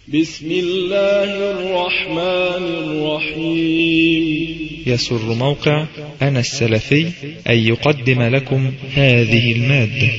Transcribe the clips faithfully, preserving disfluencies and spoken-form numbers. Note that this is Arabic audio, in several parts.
بسم الله الرحمن الرحيم. يسر موقع أنا السلفي أن يقدم لكم هذه المادة.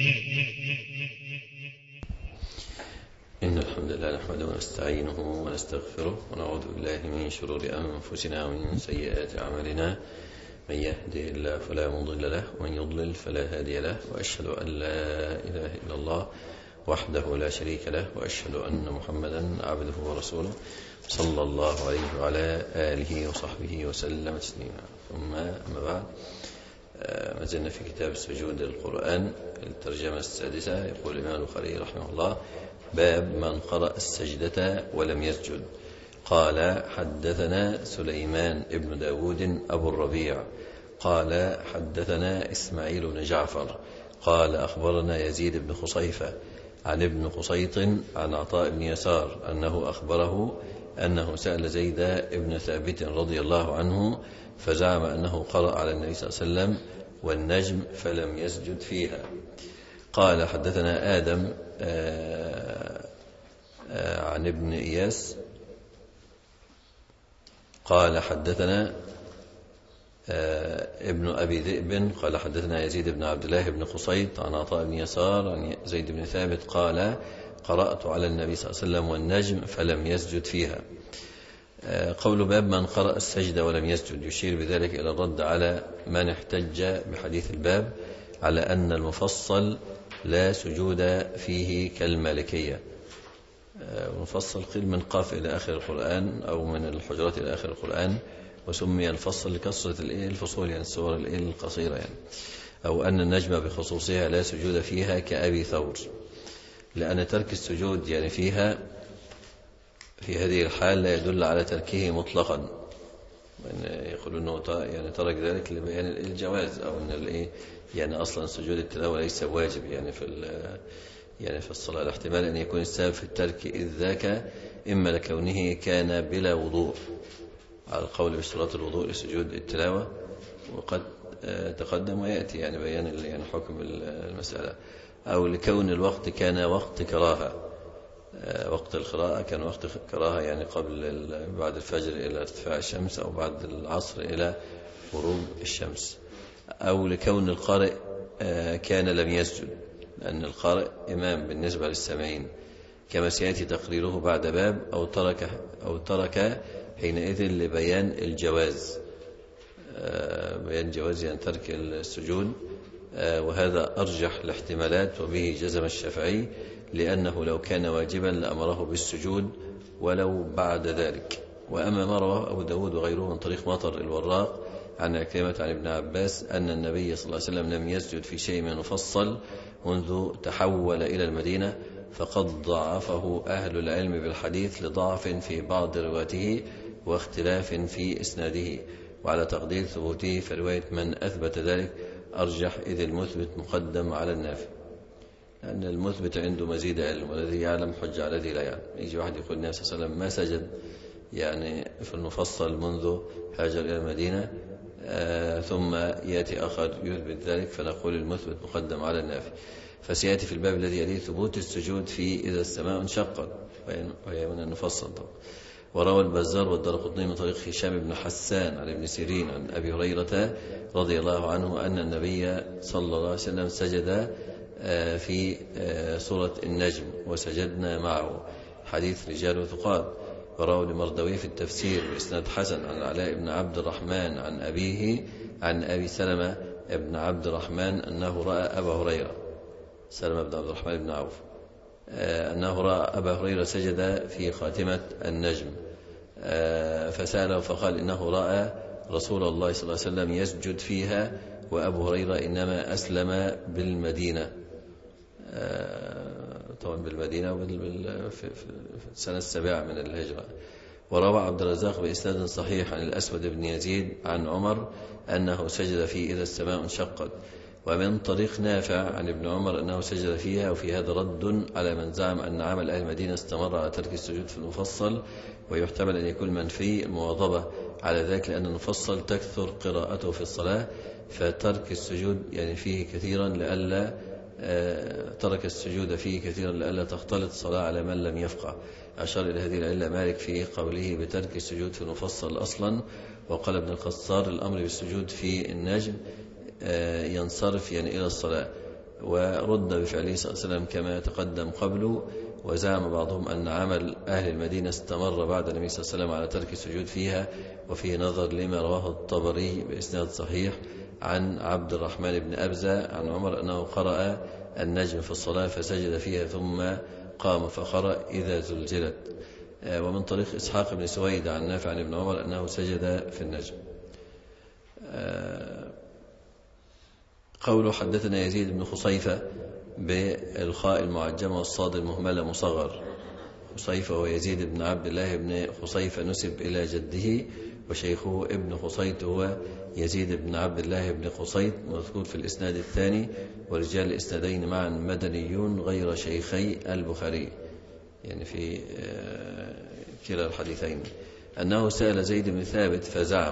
إن الحمد لله نحمده ونستعينه ونستغفره ونعوذ بالله من شرور أنفسنا ومن سيئات أعمالنا. من يهده الله فلا مضل له ومن يضلل فلا هادي له، وأشهد أن لا إله إلا الله وحده لا شريك له، وأشهد أن محمدا عبده ورسوله صلى الله عليه وعلى آله وصحبه وسلم تسليما. ثم أما بعد، ما زلنا في كتاب سجود القرآن الترجمة السادسة. يقول الإمام البخاري رحمه الله: باب من قرأ السجدة ولم يسجد. قال: حدثنا سليمان ابن داود أبو الربيع قال: حدثنا إسماعيل بن جعفر قال: أخبرنا يزيد بن خصيفة عن ابن قصيط عن عطاء بن يسار أنه أخبره أنه سأل زيد بن ثابت رضي الله عنه فزعم أنه قرأ على النبي صلى الله عليه وسلم والنجم فلم يسجد فيها. قال: حدثنا آدم آآ آآ عن ابن إياس قال: حدثنا ابن أبي ذئب قال: حدثنا يزيد بن عبد الله بن قصيط عن عطاء بن يسار عن زيد بن ثابت قال: قرأت على النبي صلى الله عليه وسلم والنجم فلم يسجد فيها. قول باب من قرأ السجدة ولم يسجد يشير بذلك إلى الرد على من احتج بحديث الباب على أن المفصل لا سجود فيه كالمالكية. المفصل قيل من قاف إلى آخر القرآن أو من الحجرات إلى آخر القرآن، وسمي الفصل لكثرة الفصول، يعني السور القصيرة يعني. أو أن النجم بخصوصها لا سجود فيها كأبي ثور، لأن ترك السجود يعني فيها في هذه الحال لا يدل على تركه مطلقا، يقول أنه يعني ترك ذلك لبيان الجواز، أو أن الإيه يعني أصلا سجود التلاوة ليس واجب يعني في يعني في الصلاة. الاحتمال أن يكون السبب في الترك إذ ذاك إما لكونه كان بلا وضوء على القول باشتراط الوضوء لسجود التلاوة، وقد تقدم ويأتي يعني بيان يعني حكم المسألة، أو لكون الوقت كان وقت كراهة، وقت القراءة كان وقت كراهة يعني قبل بعد الفجر إلى ارتفاع الشمس، أو بعد العصر إلى غروب الشمس، أو لكون القارئ كان لم يسجد، لأن القارئ إمام بالنسبة للسامعين كما سيأتي تقريره بعد باب، أو ترك أو ترك حينئذ لبيان الجواز، بيان جواز يعني ترك السجود، وهذا أرجح الاحتمالات، وبه جزم الشافعي، لأنه لو كان واجبا لأمره بالسجود ولو بعد ذلك. وأما ما رواه أبو داود وغيره من طريق مطر الوراق عن عكرمة عن ابن عباس أن النبي صلى الله عليه وسلم لم يسجد في شيء من مفصل منذ تحول إلى المدينة، فقد ضعفه أهل العلم بالحديث لضعف في بعض رواته واختلاف في إسناده، وعلى تقدير ثبوته فرواية من أثبت ذلك أرجح، إذ المثبت مقدم على النافي، لأن المثبت عنده مزيد علم، والذي يعلم حج على الذي لا يعلم. يجي واحد يقول النبي صلى الله عليه وسلم ما سجد يعني في المفصل منذ هاجر إلى المدينة، آه ثم يأتي آخر يثبت ذلك، فنقول المثبت مقدم على النافي. فسيأتي في الباب الذي يليه ثبوت السجود في إذا السماء انشقت، وهي من المفصل طبعا. وروى البزار والدارقطني من طريق هشام بن حسان عن ابن سيرين عن أبي هريرة رضي الله عنه أن النبي صلى الله عليه وسلم سجد في سورة النجم وسجدنا معه، حديث رجال وثقات. وروى المردوي في التفسير بإسناد حسن عن العلاء بن عبد الرحمن عن أبيه عن أبي سلمة بن عبد الرحمن أنه رأى أبا هريرة سلمة بن عبد الرحمن بن عوف أنه رأى أبا هريرة سجد في خاتمة النجم، فسأله فقال إنه رأى رسول الله صلى الله عليه وسلم يسجد فيها، وأبو هريرة إنما أسلم بالمدينة، طبعا بالمدينة في السنة السابعة من الهجرة. وروى عبد الرزاق بإسناد صحيح عن الأسود بن يزيد عن عمر أنه سجد في إذا السماء انشقت. ومن طريق نافع عن ابن عمر أنه سجد فيها. وفي هذا رد على من زعم أن عمل أهل المدينة استمر على ترك السجود في المفصل، ويحتمل أن يكون منفي المواظبة على ذلك، لأن المفصل تكثر قراءته في الصلاة، فترك السجود يعني فيه كثيرا لئلا ترك السجود فيه كثيرا لئلا تختلط صلاة على من لم يفقه. أشار إلى هذه العلة مالك في قوله بترك السجود في المفصل أصلا. وقال ابن القصار الأمر بالسجود في النجم ينصرف يعني إلى الصلاة، ورد بفعله صلى الله عليه وسلم كما تقدم قبله. وزعم بعضهم أن عمل أهل المدينة استمر بعد النبي صلى الله عليه وسلم على ترك السجود فيها، وفيه نظر لما رواه الطبري بإسناد صحيح عن عبد الرحمن بن أبزة عن عمر أنه قرأ النجم في الصلاة فسجد فيها ثم قام فقرأ إذا زلزلت. ومن طريق إسحاق بن سويد عن نافع عن ابن عمر أنه سجد في النجم. قوله حدثنا يزيد بن خصيفة بالخاء المعجمة والصاد المهملة مصغر. خصيفة ويزيد بن عبد الله بن خصيفة نسب إلى جده، وشيخه ابن خصيت هو يزيد بن عبد الله بن خصيت مذكور في الإسناد الثاني. ورجال الإسنادين معا مدنيون غير شيخي البخاري، يعني في كلا الحديثين. أنه سأل زيد بن ثابت فزعم،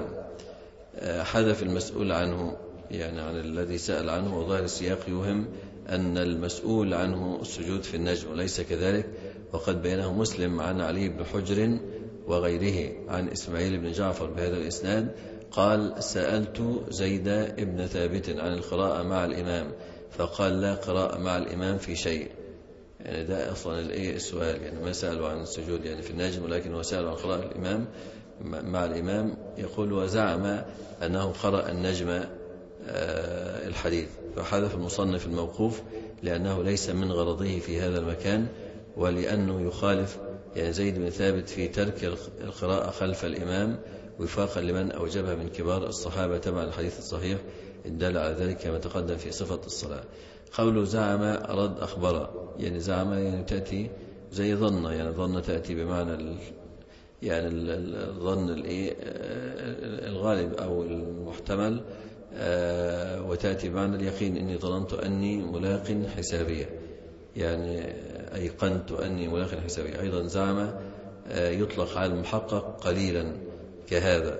حذف المسؤول عنه يعني عن الذي سأل عنه، وظاهر السياق يوهم أن المسؤول عنه السجود في النجم، وليس كذلك. وقد بينه مسلم عن علي بن حجر وغيره عن إسماعيل بن جعفر بهذا الإسناد قال سألت زيد بن ثابت عن القراءة مع الإمام فقال لا قراءة مع الإمام في شيء. يعني ده أصلا السؤال، يعني ما سألوا عن السجود يعني في النجم، ولكن هو سأل عن قراءة الإمام مع الإمام. يقول وزعم أنه قرأ النجم الحديث، فحذف المصنف الموقوف لأنه ليس من غرضه في هذا المكان، ولأنه يخالف يعني زيد بن ثابت في ترك القراءة خلف الإمام وفاقا لمن أوجبها من كبار الصحابة تبع الحديث الصحيح الدال على ذلك كما تقدم في صفة الصلاة. قوله زعم أراد أخبر، يعني زعم يعني تأتي زي ظن، يعني ظن تأتي بمعنى ال يعني الظن الغالب أو المحتمل، وتأتي بمعنى اليقين. إني ظننت أني ملاق حسابية، يعني أيقنت أني ملاق حسابية. أيضا زعم يطلق على المحقق قليلا كهذا،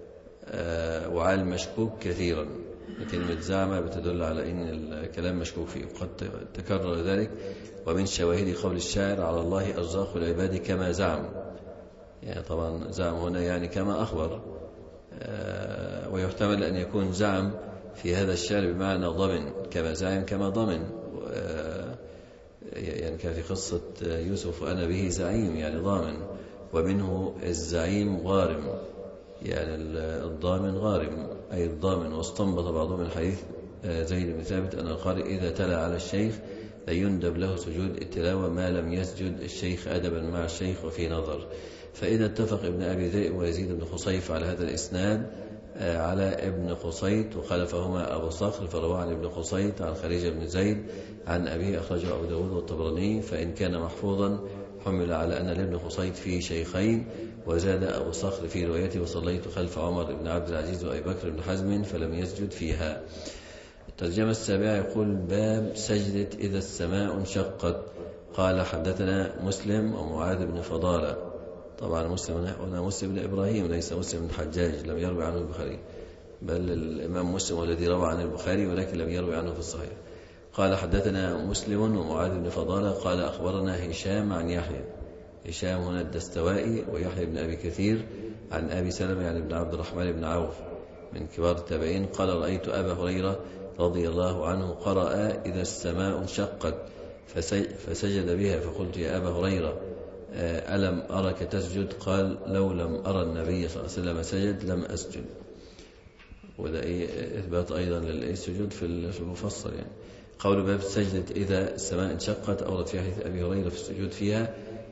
وعلى المشكوك كثيرا. كلمة زعم بتدل على أن الكلام مشكوك فيه، وقد تكرر ذلك. ومن شواهد قول الشاعر على الله أرزاق العباد كما زعم، يعني طبعا زعم هنا يعني كما أخبر. ويحتمل أن يكون زعم في هذا الشعر بمعنى ضمن، كما زعم كما ضمن، يعني كان في قصة يوسف وأنا به زعيم يعني ضامن. ومنه الزعيم غارم، يعني الضامن غارم أي الضامن. واستنبط بعضهم من حديث زيد بن ثابت أن القارئ إذا تلا على الشيخ لا يندب له سجود التلاوة ما لم يسجد الشيخ أدبا مع الشيخ وفي نظر. فإذا اتفق ابن أبي ذئب ويزيد بن خصيف على هذا الإسناد على ابن قصيت وخلفهما أبو صخر فروى عن ابن قصيت عن خريجة بن زيد عن أبيه أخرجه أبو داود والطبراني. فإن كان محفوظا حمل على أن لابن قصيت فيه شيخين. وزاد أبو صخر في روايته وصليت خلف عمر بن عبد العزيز وأبي بكر بن حزم فلم يسجد فيها. الترجمة السابعة يقول باب سجدة إذا السماء انشقت. قال حدثنا مسلم ومعاذ بن فضالة. طبعا مسلم هنا مسلم بن إبراهيم ليس مسلم بن حجاج، لم يروي عنه البخاري، بل الإمام مسلم الذي روى عن البخاري ولكن لم يروي عنه في الصحيح. قال حدثنا مسلم ومعاذ بن فضالة قال أخبرنا هشام عن يحيى، هشام هنا الدستوائي ويحيى بن أبي كثير عن أبي سلمة يعني بن عبد الرحمن بن عوف من كبار التابعين قال رأيت أبا هريرة رضي الله عنه قرأ إذا السماء انشقت فسجد بها فقلت يا أبا هريرة ألم أرك تسجد؟ قال لو لم أرى النبي صلى الله عليه وسلم سجد لم أسجد. وده إيه إثبات أيضا للسجود في المفصل. يعني قول باب سجدة إذا السماء انشقت أورد في حديث أبي هريرة في السجود فيها،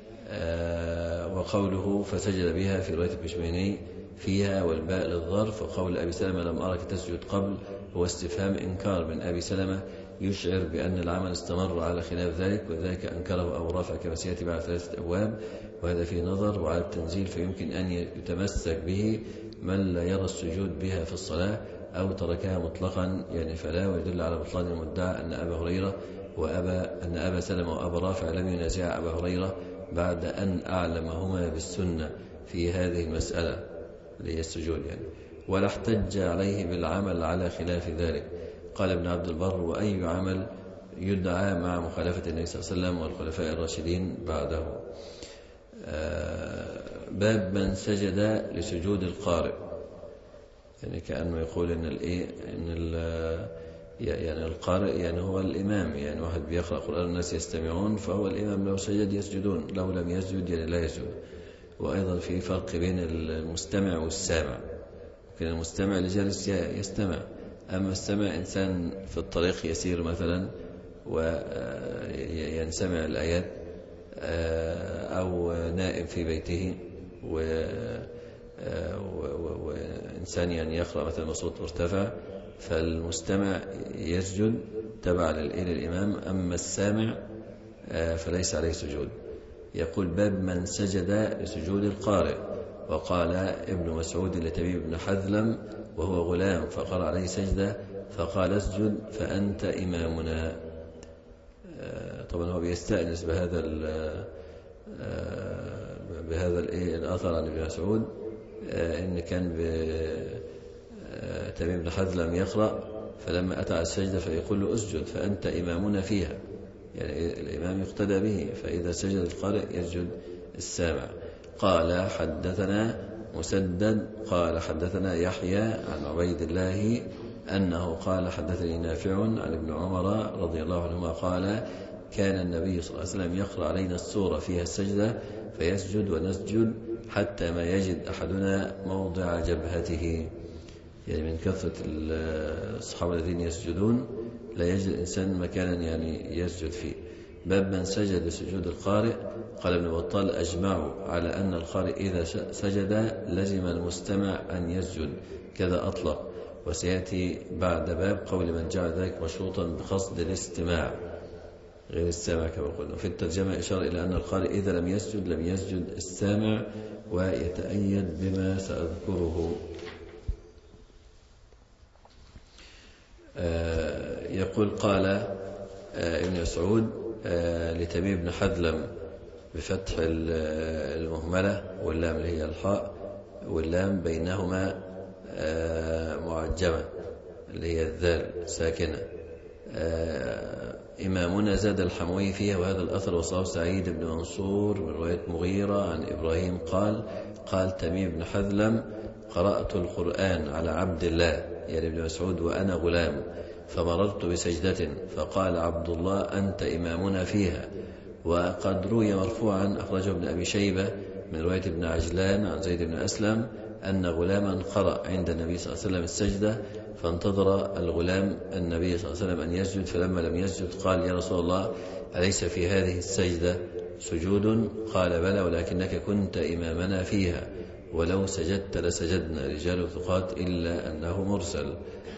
آه وقوله فسجد بها في رواية البشميني فيها والباء للظرف. وقول أبي سلمة لم أرك تسجد قبل هو استفهام إنكار من أبي سلمة يشعر بأن العمل استمر على خلاف ذلك، وذلك أنكره أبو رافع كما سيأتي بعد ثلاثة أبواب، وهذا في نظر. وعلى التنزيل فيمكن أن يتمسك به من لا يرى السجود بها في الصلاة أو تركها مطلقا يعني فلا، ويدل على بطلان المدعى أن أبا هريرة وأبا أن أبا سلمة وأبا رافع لم ينازع أبا هريرة بعد أن أعلمهما بالسنة في هذه المسألة اللي هي السجود يعني، ولا احتج عليه بالعمل على خلاف ذلك. قال ابن عبد البر وأي عمل يدعى مع مخالفة النبي صلى الله عليه وسلم والخلفاء الراشدين بعده. باب من سجد لسجود القارئ، يعني كأنه يقول إن الإيه إن يعني القارئ يعني هو الإمام، يعني واحد بيقرأ قرآن الناس يستمعون فهو الإمام، لو سجد يسجدون، لو لم يسجد يعني لا يسجد. وأيضا في فرق بين المستمع والسامع، ممكن المستمع لجالس يستمع، أما السمع إنسان في الطريق يسير مثلا وينسمع الآيات، أو نائم في بيته وإنسان يعني يقرأ مثلا بصوت مرتفع، فالمستمع يسجد تبع للإمام، أما السامع فليس عليه سجود. يقول باب من سجد لسجود القارئ. وقال ابن مسعود لتميم بن حذلم وهو غلام فقرأ عليه سجدة فقال اسجد فأنت إمامنا. طبعا هو بيستأنس بهذا بهذا الأثر عن ابن مسعود، إن كان تميم بن حذلم يقرأ فلما أتى على السجدة فيقول له اسجد فأنت إمامنا فيها، يعني الإمام يقتدى به، فإذا سجد القارئ يسجد السامع. قال حدثنا مسدد قال حدثنا يحيى عن عبيد الله أنه قال حدثني نافع عن ابن عمر رضي الله عنهما قال كان النبي صلى الله عليه وسلم يقرأ علينا السورة فيها السجدة فيسجد ونسجد حتى ما يجد أحدنا موضع جبهته، يعني من كثرة الصحابة الذين يسجدون لا يجد الإنسان مكانا يعني يسجد فيه. باب من سجد لسجود القارئ. قال ابن بطال أجمعوا على أن القارئ إذا سجد لزم المستمع أن يسجد، كذا أطلق، وسيأتي بعد باب قول من جعل ذلك مشروطا بقصد الاستماع غير السامع كما قلنا. في الترجمة إشارة إلى أن القارئ إذا لم يسجد لم يسجد السامع، ويتأيد بما سأذكره. آه يقول قال آه ابن مسعود آه لتميم بن حذلم بفتح المهملة واللام اللي هي الحاء واللام بينهما آه معجمة اللي هي الذال ساكنة. آه إمامنا زاد الحموي فيها، وهذا الأثر وصاه سعيد بن منصور من رواية مغيرة عن إبراهيم قال قال تميم بن حذلم قرأت القرآن على عبد الله يعني ابن مسعود وأنا غلام فمررت بسجدة فقال عبد الله أنت إمامنا فيها. وقد روي مرفوعا أخرجه ابن أبي شيبة من رواية ابن عجلان عن زيد بن أسلم أن غلاما قرأ عند النبي صلى الله عليه وسلم السجدة فانتظر الغلام النبي صلى الله عليه وسلم أن يسجد، فلما لم يسجد قال يا رسول الله أليس في هذه السجدة سجود؟ قال بلى ولكنك كنت إمامنا فيها، ولو سجدت لسجدنا رجال ثقات إلا أنه مرسل.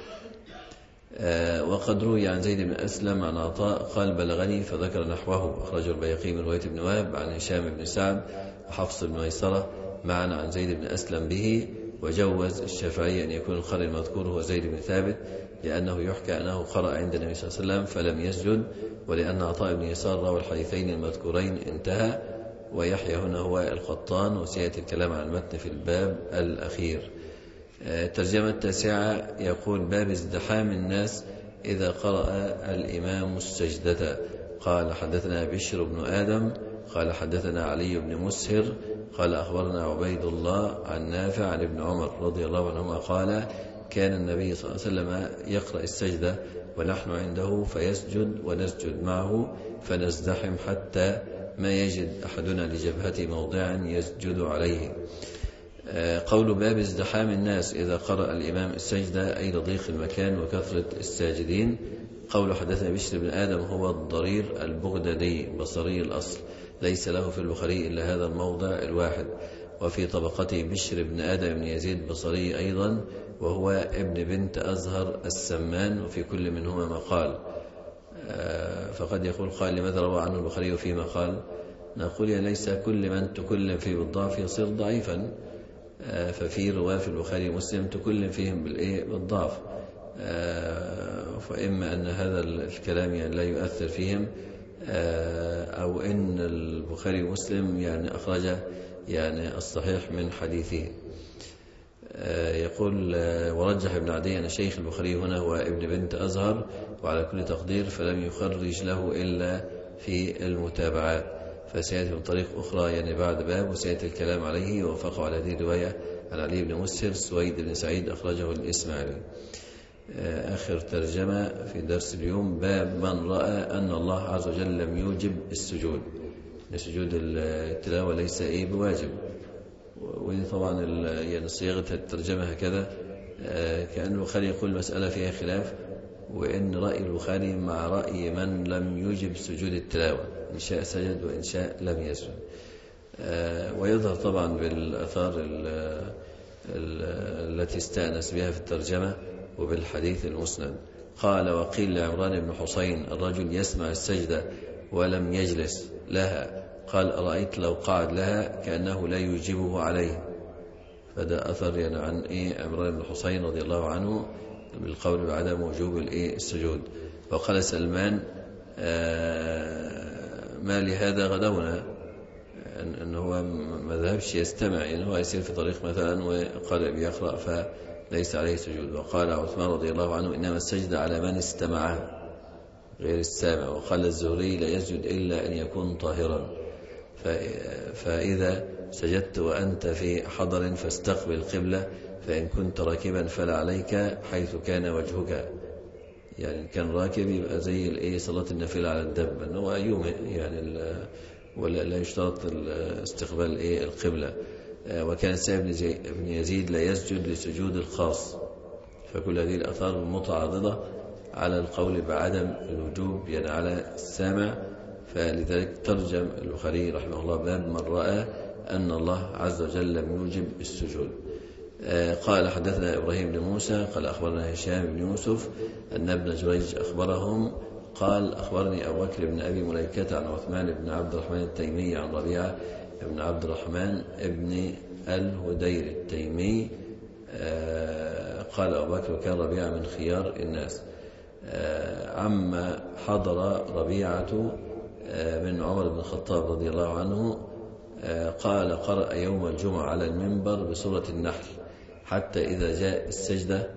آه وقد روي عن زيد بن أسلم عن عطاء قال بلغني فذكر نحوه، أخرجه البيهقي من رواية ابن وهب عن هشام بن سعد وحفص بن ميسرة معنا عن زيد بن أسلم به. وجوز الشافعي أن يكون القارئ المذكور هو زيد بن ثابت لأنه يحكى أنه قرأ عند النبي صلى الله عليه وسلم فلم يسجد، ولأن عطاء بن يسار روى الحديثين المذكورين انتهى. ويحيى هنا هو القطان، وسيأتي الكلام عن المتن في الباب الأخير. الترجمة التاسعة يقول باب ازدحام الناس إذا قرأ الإمام السجدة. قال حدثنا بشر بن آدم قال حدثنا علي بن مسهر قال أخبرنا عبيد الله عن نافع عن ابن عمر رضي الله عنهما قال كان النبي صلى الله عليه وسلم يقرأ السجدة ونحن عنده فيسجد ونسجد معه فنزدحم حتى ما يجد أحدنا لجبهته موضعا يسجد عليه. قول باب ازدحام الناس إذا قرأ الإمام السجدة أي لضيق المكان وكثرة الساجدين. قول حدثنا بشر بن آدم هو الضرير البغدادي بصري الأصل، ليس له في البخاري إلا هذا الموضع الواحد. وفي طبقته بشر بن آدم بن يزيد بصري أيضا وهو ابن بنت أزهر السمان، وفي كل منهما مقال. فقد يقول قال لماذا روى عنه البخاري فيما قال؟ نقول ليس كل من تكلم فيه بالضعف يصير ضعيفا، ففي رواة في البخاري ومسلم تكلم فيهم بالضعف، فإما أن هذا الكلام يعني لا يؤثر فيهم، أو إن البخاري ومسلم يعني أخرج يعني الصحيح من حديثه. يقول ورجح ابن عدي أن شيخ البخاري هنا هو ابن بنت أزهر، وعلى كل تقدير فلم يخرج له إلا في المتابعات، فسيأتي من طريق أخرى يعني بعد باب، وسيأتي الكلام عليه. ووافقه على هذه الرواية عن علي بن مسهر سويد بن سعيد أخرجه الإسماعيلي. آخر ترجمة في درس اليوم، باب من رأى أن الله عز وجل لم يوجب السجود، سجود التلاوة ليس إيه بواجب. ودي طبعا يعني صياغة الترجمة هكذا كأن البخاري يقول مسألة فيها خلاف، وإن رأي البخاري مع رأي من لم يوجب سجود التلاوة، إن شاء سجد وإن شاء لم يسجد. ويظهر طبعا بالأثار التي استأنس بها في الترجمة وبالحديث المسند. قال وقيل لعمران بن حسين الرجل يسمع السجدة ولم يجلس لها، قال أرأيت لو قعد لها كأنه لا يجيبه عليه. فده أثر يعني عن إيه عمران بن حسين رضي الله عنه بالقول بعدم وجوب الإيه السجود. وقال سلمان ما لهذا غدونا، أن هو ما ذهبش يستمع، يعني هو يسير في طريق مثلا وقال بيقرأ فليس عليه سجود. وقال عثمان رضي الله عنه إنما السجد على من استمعها غير السامع. وقال الزهري لا يسجد إلا أن يكون طاهرا، فإذا سجدت وأنت في حضر فاستقبل القبلة، فإن كنت راكبا فلا عليك حيث كان وجهك. يعني كان راكب يبقى زي الايه صلاة النافلة على الدب، انه يوم يعني ولا لا يشترط استقبال ايه القبلة. وكان سعيد بن يزيد لا يسجد لسجود الخاص. فكل هذه الآثار متعاضدة على القول بعدم الوجوب يعني على السامع. فلذلك ترجم البخاري رحمه الله باب من رأى أن الله عز وجل لم يوجب السجود. قال حدثنا إبراهيم بن موسى قال أخبرنا هشام بن يوسف أن ابن جريج أخبرهم قال أخبرني أبو بكر بن أبي مليكة عن عثمان بن عبد الرحمن التيمي عن ربيعة بن عبد الرحمن ابن الهدير التيمي قال أبو بكر كان ربيعة من خيار الناس. عما حضر ربيعة من عمر بن الخطاب رضي الله عنه قال قرأ يوم الجمعة على المنبر بسورة النحل حتى إذا جاء السجدة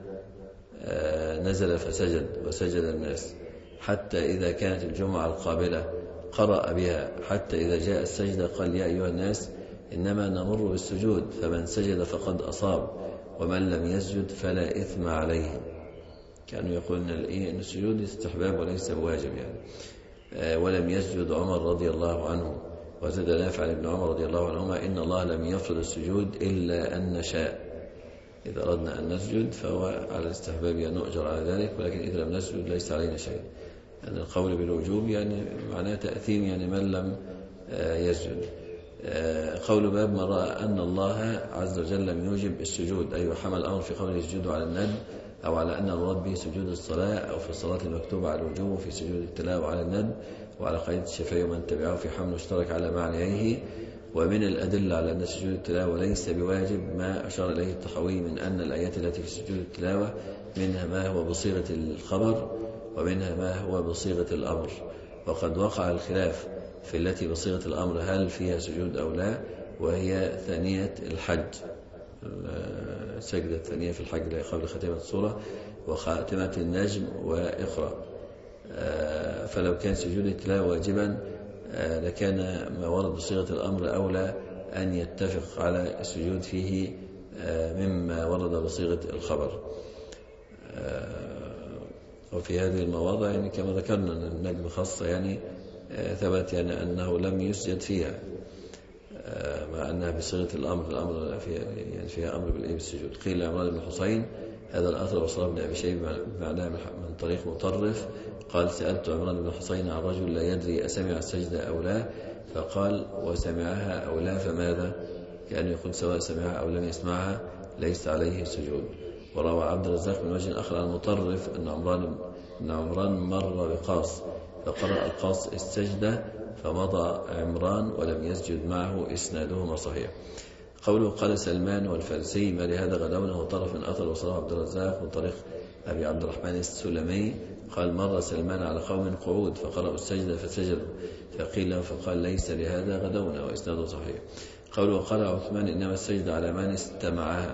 نزل فسجد وسجد الناس، حتى إذا كانت الجمعة القابلة قرأ بها، حتى إذا جاء السجدة قال يا أيها الناس إنما نمر بالسجود فمن سجد فقد أصاب ومن لم يسجد فلا إثم عليه. كانوا يقولون أن السجود استحباب وليس بواجب يعني. ولم يسجد عمر رضي الله عنه. وزاد نافع عن ابن عمر رضي الله عنهما إن الله لم يفرض السجود إلا أن نشاء. إذا أردنا أن نسجد فهو على الاستحباب أن نؤجر على ذلك، ولكن إذا لم نسجد ليس علينا شيء. يعني القول بالوجوب يعني معناه تأثيم يعني من لم يسجد. قول باب من رأى أن الله عز وجل لم يوجب السجود، أي حمل الأمر في قوله السجود على الندب أو على أن المراد به سجود الصلاة أو في الصلاة المكتوبة على الوجوب وفي سجود التلاوة على الندب، وعلى قاعدة الشافعي ومن تبعه في حمل اشترك على معنيه. ومن الأدلة على أن سجود التلاوة ليس بواجب ما أشار إليه الطحاوي من أن الآيات التي في سجود التلاوة منها ما هو بصيغة الخبر ومنها ما هو بصيغة الأمر. وقد وقع الخلاف في التي بصيغة الأمر هل فيها سجود أو لا، وهي ثانية الحج، السجدة الثانية في الحج قبل ختمة السورة وخاتمة النجم وإقرأ. فلو كان سجود التلاوة واجبا لكان ما ورد بصيغة الأمر أولى أن يتفق على السجود فيه مما ورد بصيغة الخبر. وفي هذه المواضع يعني كما ذكرنا أن النجم خاصة يعني ثبت يعني أنه لم يسجد فيها مع أنها بصيغة الأمر، الأمر فيها يعني فيها أمر بالسجود. قيل لعمران بن حسين هذا الأثر وصله ابن أبي شيبة بمعناه من طريق مطرف قال سألت عمران بن حسين عن رجل لا يدري أسمع السجدة أو لا، فقال وسمعها أو لا فماذا؟ كأنه يقول سواء سمعها أو لم يسمعها ليس عليه سجود. وروى عبد الرزاق من وجه آخر عن المطرف أن عمران أن عمران مر بقاص فقرأ القاص السجدة فمضى عمران ولم يسجد معه، إسنادهما صحيح. قوله قال سلمان والفارسي ما لهذا غدونا هو طرف من أثر وصله عبد الرزاق من طريق أبي عبد الرحمن السلمي قال مر سلمان على قوم قعود فقرأوا السجدة فسجدوا فقيل له فقال ليس لهذا غدونا، وإسناده صحيح. قوله قال عثمان إنما السجدة على من استمعها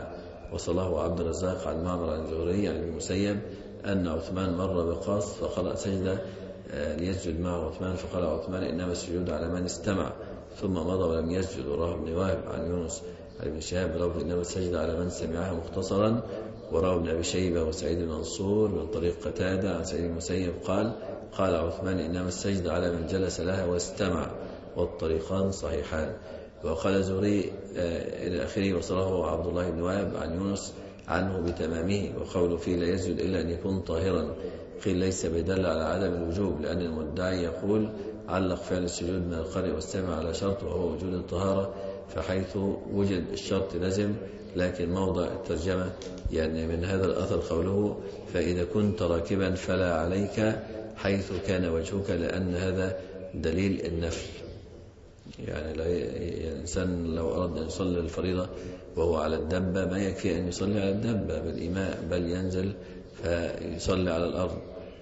وصله عبد الرزاق عن معمر عن الزهري عن ابن المسيب أن عثمان مر بقاص فقرأ سجدة ليسجد معه عثمان، فقال عثمان إنما السجود على من استمع، ثم مضى ولم يسجد. وراه ابن وهب عن يونس عن ابن شهاب بلفظ إنما السجد على من سمعها مختصرا. وراه ابن أبي شيبة وسعيد بن منصور من طريق قتادة عن سعيد بن المسيب قال قال عثمان إنما السجد على من جلس لها واستمع، والطريقان صحيحان. وقال الزهري إلى آخره وصله عبد الله بن وهب عن يونس عنه بتمامه. وقوله فيه لا يسجد إلا أن يكون طاهرا قيل ليس بدل على عدم الوجوب، لأن المدعي يقول علق فعل السجود من القارئ والسامع على شرط وهو وجود الطهارة، فحيث وجد الشرط لزم. لكن موضع الترجمة يعني من هذا الأثر قوله فإذا كنت راكبا فلا عليك حيث كان وجهك، لأن هذا دليل النفل. يعني الإنسان لو أراد أن يصلي الفريضة وهو على الدبة ما يكفي أن يصلي على الدبة بالإيماء، بل ينزل فيصلي على الأرض.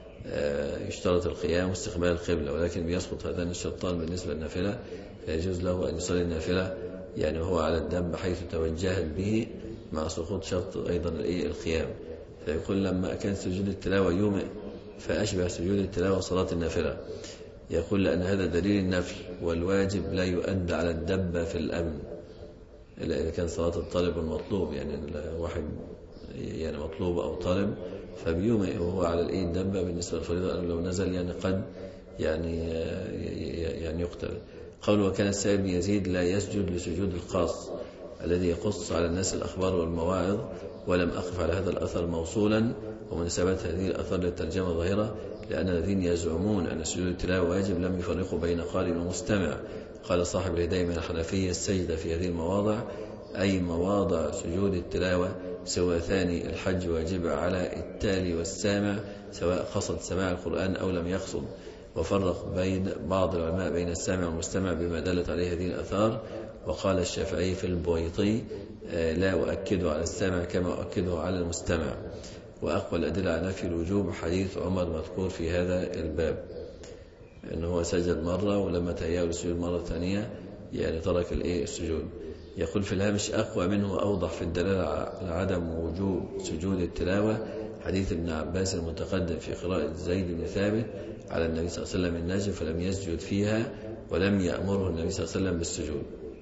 يشترط القيام واستقبال القبلة، ولكن بيسقط هذان الشرطان بالنسبة للنافلة، فيجوز له أن يصلي النافلة يعني وهو على الدبة حيث توجهت به، مع سقوط شرط أيضا القيام. فيقول لما كان سجود التلاوة يومئ فأشبه سجود التلاوة صلاة النافلة، يقول لأن هذا دليل النفل، والواجب لا يؤدى على الدبة في الأمن إلا إذا كان صلاة الطالب المطلوب، يعني واحد يعني مطلوب أو طالب فبيومئ وهو على الإيد دبة. بالنسبة للفريضة لو نزل يعني قد يعني يعني يقتل. قول وكان السائب يزيد لا يسجد لسجود القاص الذي يقص على الناس الأخبار والمواعظ، ولم أقف على هذا الأثر موصولا. ومناسبة هذه الأثر للترجمة ظاهرة، لأن الذين يزعمون أن سجود التلاوة واجب لم يفرقوا بين قارئ ومستمع. قال صاحب الهداية من الحنفية السجدة في هذه المواضع أي مواضع سجود التلاوة سواء ثاني الحج واجب على التالي والسامع سواء قصد سماع القرآن أو لم يقصد. وفرق بين بعض العلماء بين السامع والمستمع بما دلت عليه هذه الآثار. وقال الشافعي في البويطي لا أؤكده على السامع كما أؤكده على المستمع. وأقوى الأدلة على نفي الوجوب حديث عمر مذكور في هذا الباب، أنه هو سجد مرة ولما تهيأ للسجود مرة ثانية يعني ترك السجود. يقول في الهامش أقوى منه وأوضح في الدلالة على عدم وجوب سجود التلاوة حديث ابن عباس المتقدم في قراءة زيد بن ثابت على النبي صلى الله عليه وسلم النجم فلم يسجد فيها، ولم يأمره النبي صلى الله عليه وسلم بالسجود،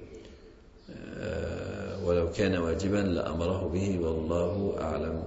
ولو كان واجبا لأمره به والله أعلم.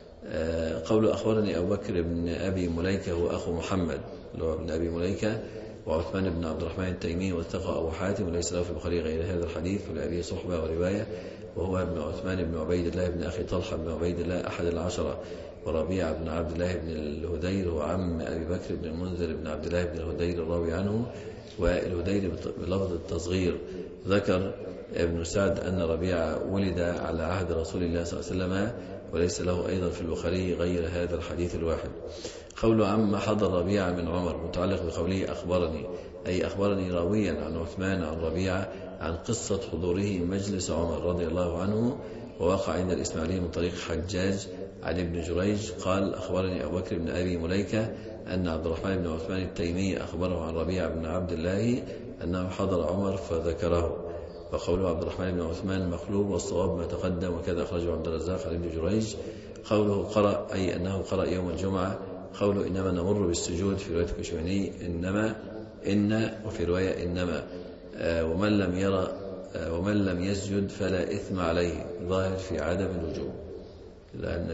قول أخبرني أبو بكر بن أبي مليكة هو أخو محمد اللي هو ابن أبي مليكة وعثمان بن عبد الرحمن التيمي واتقى أبو حاتم، وليس له في البخاري غير هذا الحديث، ولأبي صحبة ورواية، وهو ابن عثمان بن عبيد الله بن أخي طلحة بن عبيد الله أحد العشرة، وربيع بن عبد الله بن الهدير هو عم أبي بكر بن المنذر بن عبد الله بن الهدير الراوي عنه، والهدير بلفظ التصغير. ذكر ابن سعد أن ربيع ولد على عهد رسول الله صلى الله عليه وسلم، وليس له أيضا في البخاري غير هذا الحديث الواحد. قول عم حضر ربيع من عمر متعلق بقوله أخبرني، أي أخبرني راويا عن عثمان عن ربيع عن قصة حضوره مجلس عمر رضي الله عنه، ووقع عند الإسماعيلي من طريق حجاج عن ابن جريج قال أخبرني أبو بكر بن أبي مليكة أن عبد الرحمن بن عثمان التيمي أخبره عن ربيع بن عبد الله أنه حضر عمر فذكره. وقوله عبد الرحمن بن عثمان مقلوب والصواب ما تقدم، وكذا أخرجه عبد الرزاق عن ابن جريج. قوله قرأ أي أنه قرأ يوم الجمعة. قوله إنما نمر بالسجود في رواية الكشميني إنما إن وفي رواية إنما آه ومن لم يرى آه ومن لم يسجد فلا إثم عليه، ظاهر في عدم الوجوب، لأن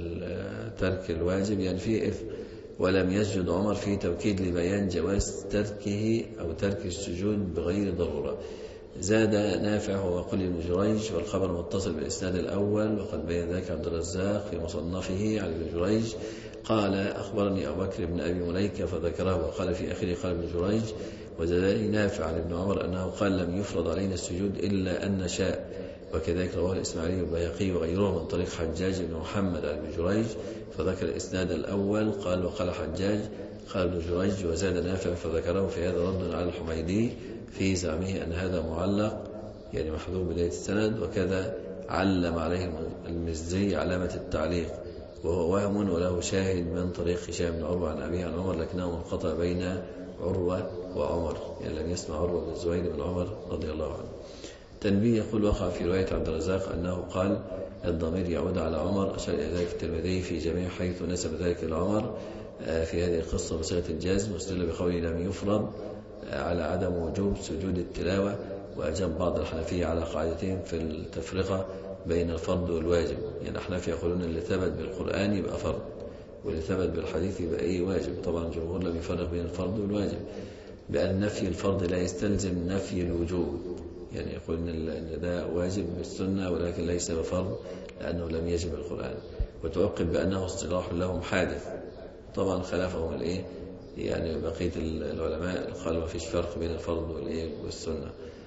ترك الواجب ينفي إثم. ولم يسجد عمر في توكيد لبيان جواز تركه أو ترك السجود بغير ضرورة. زاد نافع وقل ابن جريج والخبر متصل بالإسناد الأول، وقد بين ذلك عبد الرزاق في مصنفه عن ابن جريج قال أخبرني أبو بكر بن أبي مليكة فذكره، وقال في آخره قال ابن جريج وزادني نافع عن ابن عمر أنه قال لم يفرض علينا السجود إلا أن نشاء. وكذلك رواه الإسماعيلي والبيهقي وغيره من طريق حجاج بن محمد عن ابن جريج فذكر الإسناد الأول قال وقال حجاج قال ابن جريج وزاد نافع فذكره، في هذا رد على الحميدي في زعمه أن هذا معلق يعني محذوف بداية السند، وكذا علم عليه المزي علامة التعليق وهو وهم وله شاهد من طريق هشام بن عروة عن أبيه عن عمر لكنه منقطع بين عروة وعمر، يعني لم يسمع عروة بن الزبير بن عمر رضي الله عنه. تنبيه. يقول وقع في رواية عبد الرزاق أنه قال الضمير يعود على عمر، أشار إلى ذلك الترمذي في جميع حيث نسب ذلك إلى عمر في هذه القصة بصيغة الجزم، واستدل بقوله لم يفرض على عدم وجوب سجود التلاوة. وأجاب بعض الحنفية على قاعدتين في التفرقة بين الفرض والواجب. يعني الأحناف يقولون اللي ثبت بالقرآن يبقى فرض، واللي ثبت بالحديث يبقى إيه واجب. طبعا الجمهور لم يفرق بين الفرض والواجب، بأن نفي الفرض لا يستلزم نفي الوجوب. يعني يقول إن ده واجب بالسنة ولكن ليس بفرض لأنه لم يجب القرآن، وتعقب بأنه اصطلاح لهم حادث. طبعا خلافهم الإيه يعني بقية العلماء قالوا ما فيش فرق بين الفرض والإيه والسنة،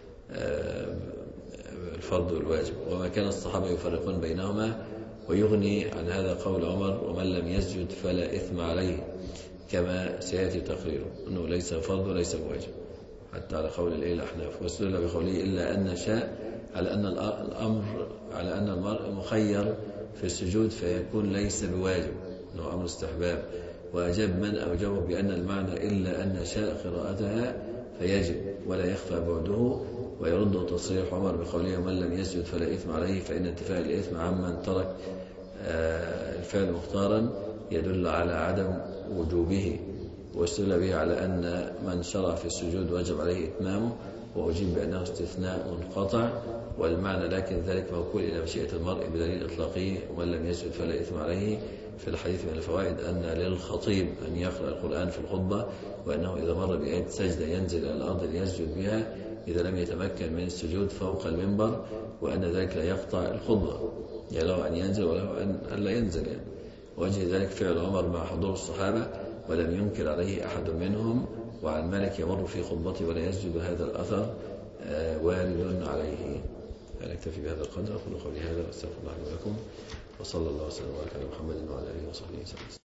الفرض والواجب، وما كان الصحابة يفرقون بينهما. ويغني عن هذا قول عمر ومن لم يسجد فلا إثم عليه، كما سيأتي تقريره أنه ليس فرض وليس بواجب حتى على قول الإيه الأحناف. واستدل بقوله إلا أن شاء على أن الأمر على أن المرء مخير في السجود فيكون ليس بواجب، أنه أمر استحباب. وأجاب من أوجبه بأن المعنى إلا أن شاء قراءتها فيجب ولا يخفى بعده. ويرد تصريح عمر بقوله ومن لم يسجد فلا إثم عليه، فإن انتفاء الإثم عمن ترك الفعل مختارا يدل على عدم وجوبه. واستدل به على أن من شرع في السجود وجب عليه إتمامه، وأجيب بأنه استثناء منقطع، والمعنى لكن ذلك موكول إلى مشيئة المرء بدليل إطلاقه ومن لم يسجد فلا إثم عليه. في الحديث من الفوائد أن للخطيب أن يقرأ القرآن في الخطبة، وأنه إذا مر بآية سجدة ينزل إلى الأرض ليسجد بها إذا لم يتمكن من السجود فوق المنبر، وأن ذلك لا يقطع الخطبة، يعني له أن ينزل وله أن لا ينزل. يعني وجه ذلك فعل عمر مع حضور الصحابة ولم ينكر عليه أحد منهم. وعن مالك يمر في خطبته ولا يسجد، هذا الأثر وارد عليه. نكتفي بهذا القدر. أقول قولي هذا وأستغفر الله لي ولكم، وصلى الله وسلم على محمد وعلى آله وصحبه وسلم.